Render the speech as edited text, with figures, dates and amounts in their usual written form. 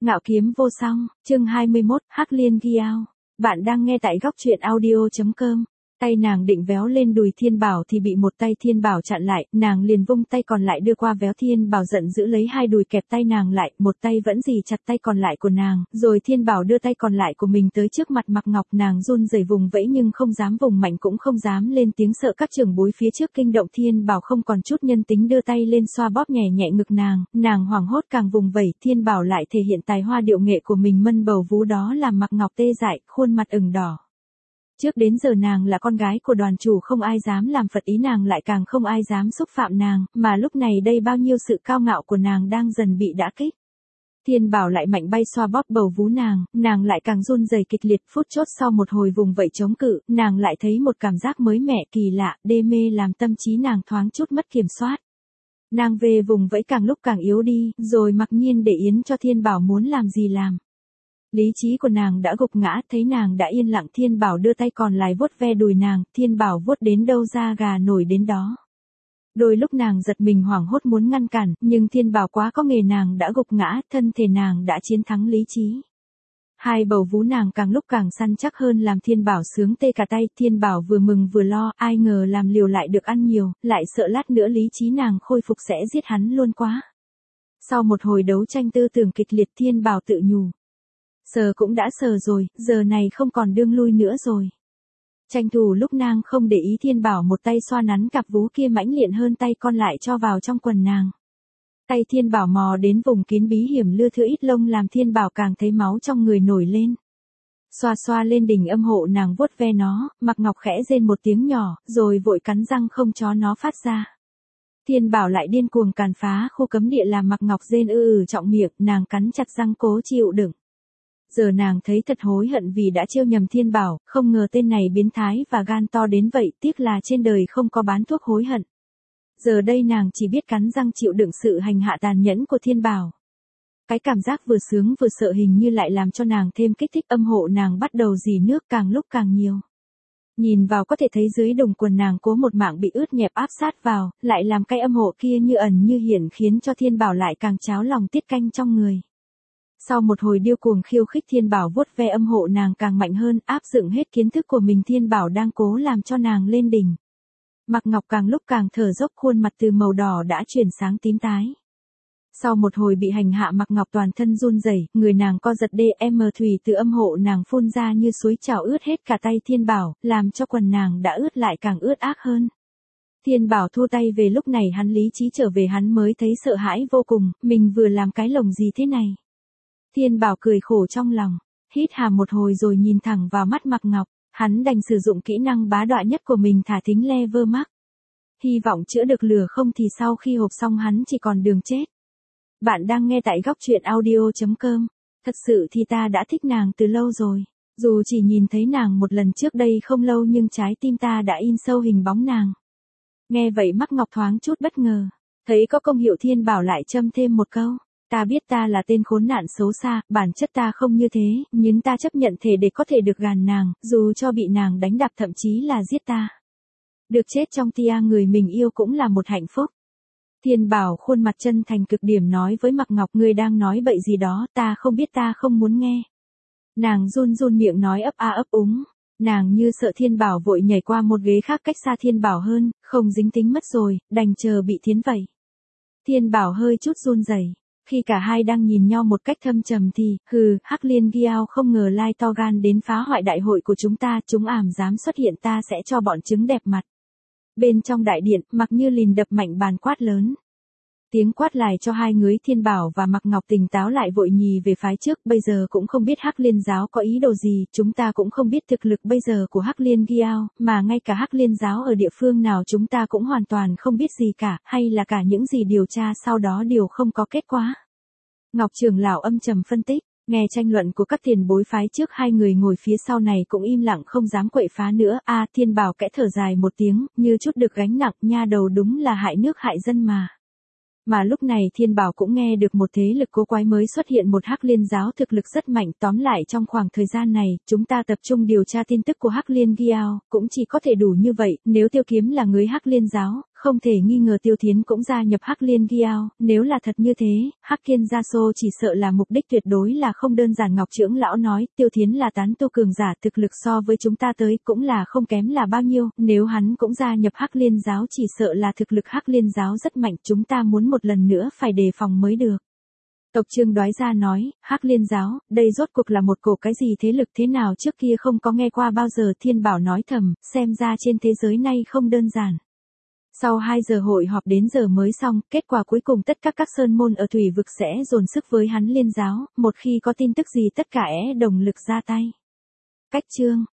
Ngạo kiếm vô song, chương 21, Hắc Liên Giao. Bạn đang nghe tại góc truyện audio.com. Tay nàng định véo lên đùi Thiên Bảo thì bị một tay Thiên Bảo chặn lại, nàng liền vung tay còn lại đưa qua véo. Thiên Bảo giận giữ lấy hai đùi kẹp tay nàng lại, một tay vẫn dì chặt tay còn lại của nàng, rồi Thiên Bảo đưa tay còn lại của mình tới trước mặt Mạc Ngọc. Nàng run rẩy vùng vẫy nhưng không dám vùng mạnh cũng không dám lên tiếng, sợ các trưởng bối phía trước kinh động. Thiên Bảo không còn chút nhân tính, đưa tay lên xoa bóp nhẹ nhẹ ngực nàng hoảng hốt càng vùng vẫy. Thiên Bảo lại thể hiện tài hoa điệu nghệ của mình, mân bầu vú đó làm Mạc Ngọc tê dại, khuôn mặt ửng đỏ. Trước đến giờ nàng là con gái của đoàn chủ, không ai dám làm phật ý nàng, lại càng không ai dám xúc phạm nàng, mà lúc này đây bao nhiêu sự cao ngạo của nàng đang dần bị đả kích. Thiên Bảo lại mạnh bay xoa bóp bầu vú nàng lại càng run rẩy kịch liệt. Phút chốc sau một hồi vùng vẫy chống cự, nàng lại thấy một cảm giác mới mẻ kỳ lạ, đê mê làm tâm trí nàng thoáng chút mất kiểm soát. Nàng về vùng vẫy càng lúc càng yếu đi, rồi mặc nhiên để yến cho Thiên Bảo muốn làm gì làm. Lý trí của nàng đã gục ngã, thấy nàng đã yên lặng, Thiên Bảo đưa tay còn lại vuốt ve đùi nàng. Thiên Bảo vuốt đến đâu da gà nổi đến đó. Đôi lúc nàng giật mình hoảng hốt muốn ngăn cản, nhưng Thiên Bảo quá có nghề, nàng đã gục ngã, thân thể nàng đã chiến thắng lý trí. Hai bầu vú nàng càng lúc càng săn chắc hơn, làm Thiên Bảo sướng tê cả tay. Thiên Bảo vừa mừng vừa lo, ai ngờ làm liều lại được ăn nhiều, lại sợ lát nữa lý trí nàng khôi phục sẽ giết hắn luôn quá. Sau một hồi đấu tranh tư tưởng kịch liệt, Thiên Bảo tự nhủ. Sờ cũng đã sờ rồi, giờ này không còn đương lui nữa rồi. Tranh thủ lúc nàng không để ý, Thiên Bảo một tay xoa nắn cặp vú kia mãnh liệt hơn, tay con lại cho vào trong quần nàng. Tay Thiên Bảo mò đến vùng kín bí hiểm lưa thưa ít lông, làm Thiên Bảo càng thấy máu trong người nổi lên. Xoa xoa lên đỉnh âm hộ nàng, vuốt ve nó, Mạc Ngọc khẽ rên một tiếng nhỏ, rồi vội cắn răng không cho nó phát ra. Thiên Bảo lại điên cuồng càn phá khu cấm địa, làm Mạc Ngọc rên trọng miệng, nàng cắn chặt răng cố chịu đựng. Giờ nàng thấy thật hối hận vì đã trêu nhầm Thiên Bảo, không ngờ tên này biến thái và gan to đến vậy, tiếc là trên đời không có bán thuốc hối hận. Giờ đây nàng chỉ biết cắn răng chịu đựng sự hành hạ tàn nhẫn của Thiên Bảo. Cái cảm giác vừa sướng vừa sợ hình như lại làm cho nàng thêm kích thích, âm hộ nàng bắt đầu rỉ nước càng lúc càng nhiều. Nhìn vào có thể thấy dưới đồng quần nàng cố một mảng bị ướt nhẹp áp sát vào, lại làm cái âm hộ kia như ẩn như hiển, khiến cho Thiên Bảo lại càng cháo lòng tiết canh trong người. Sau một hồi điêu cuồng khiêu khích, Thiên Bảo vuốt ve âm hộ nàng càng mạnh hơn, áp dụng hết kiến thức của mình. Thiên Bảo đang cố làm cho nàng lên đỉnh. Mạc Ngọc càng lúc càng thở dốc, khuôn mặt từ màu đỏ đã chuyển sang tím tái. Sau một hồi bị hành hạ, Mạc Ngọc toàn thân run rẩy, người nàng co giật, thủy từ âm hộ nàng phun ra như suối trào ướt hết cả tay Thiên Bảo, làm cho quần nàng đã ướt lại càng ướt ác hơn. Thiên Bảo thua tay về, lúc này hắn lý trí trở về, hắn mới thấy sợ hãi vô cùng, mình vừa làm cái lồng gì thế này. Thiên Bảo cười khổ trong lòng, hít hà một hồi rồi nhìn thẳng vào mắt Mạc Ngọc, hắn đành sử dụng kỹ năng bá đạo nhất của mình, thả thính lever mark. Hy vọng chữa được lửa, không thì sau khi hộp xong hắn chỉ còn đường chết. Bạn đang nghe tại góc truyện audio.com. Thật sự thì ta đã thích nàng từ lâu rồi. Dù chỉ nhìn thấy nàng một lần trước đây không lâu, nhưng trái tim ta đã in sâu hình bóng nàng. Nghe vậy Mạc Ngọc thoáng chút bất ngờ. Thấy có công hiệu, Thiên Bảo lại châm thêm một câu. Ta biết ta là tên khốn nạn xấu xa, bản chất ta không như thế, nhưng ta chấp nhận thể để có thể được gàn nàng, dù cho bị nàng đánh đập, thậm chí là giết ta. Được chết trong tia người mình yêu cũng là một hạnh phúc. Thiên Bảo khuôn mặt chân thành cực điểm nói với Mạc Ngọc, ngươi đang nói bậy gì đó, ta không biết, ta không muốn nghe. Nàng run run miệng nói ấp a ấp úng. Nàng như sợ Thiên Bảo vội nhảy qua một ghế khác cách xa Thiên Bảo hơn, không dính tính mất rồi, đành chờ bị thiến vậy. Thiên Bảo hơi chút run rẩy. Khi cả hai đang nhìn nhau một cách thâm trầm thì, Hắc Liên Giao không ngờ lai to gan đến phá hoại đại hội của chúng ta, chúng ảm dám xuất hiện, ta sẽ cho bọn chúng đẹp mặt. Bên trong đại điện, Mạc Như Lìn đập mạnh bàn quát lớn. Tiếng quát lại cho hai người Thiên Bảo và Mạc Ngọc tỉnh táo lại, vội nhì về phái trước, bây giờ cũng không biết Hắc Liên giáo có ý đồ gì, chúng ta cũng không biết thực lực bây giờ của Hắc Liên Giao, mà ngay cả Hắc Liên giáo ở địa phương nào chúng ta cũng hoàn toàn không biết gì cả, hay là cả những gì điều tra sau đó đều không có kết quả. Ngọc trưởng lão âm trầm phân tích. Nghe tranh luận của các tiền bối phái trước, hai người ngồi phía sau này cũng im lặng không dám quậy phá nữa. Thiên Bảo kẽ thở dài một tiếng, như chút được gánh nặng, nha đầu đúng là hại nước hại dân mà. Mà lúc này Thiên Bảo cũng nghe được một thế lực cố quái mới xuất hiện, một Hắc Liên giáo thực lực rất mạnh. Tóm lại trong khoảng thời gian này, chúng ta tập trung điều tra tin tức của Hắc Liên Giao, cũng chỉ có thể đủ như vậy, nếu Tiêu Kiếm là người Hắc Liên giáo, Không thể nghi ngờ Tiêu Thiến cũng gia nhập Hắc Liên Giao, nếu là thật như thế, Hắc Kiên Gia Sô chỉ sợ là mục đích tuyệt đối là không đơn giản. Ngọc trưởng lão nói, Tiêu Thiến là tán tu cường giả, thực lực so với chúng ta tới cũng là không kém là bao nhiêu, nếu hắn cũng gia nhập Hắc Liên giáo chỉ sợ là thực lực Hắc Liên giáo rất mạnh, chúng ta muốn một lần nữa phải đề phòng mới được. Tộc Trương Đoái Gia nói, Hắc Liên giáo, đây rốt cuộc là một cổ cái gì thế lực thế nào trước kia không có nghe qua bao giờ. Thiên Bảo nói thầm, xem ra trên thế giới này không đơn giản. Sau 2 giờ hội họp đến giờ mới xong, kết quả cuối cùng tất cả các sơn môn ở thủy vực sẽ dồn sức với hắn Liên giáo, một khi có tin tức gì tất cả đồng lực ra tay. Cách chương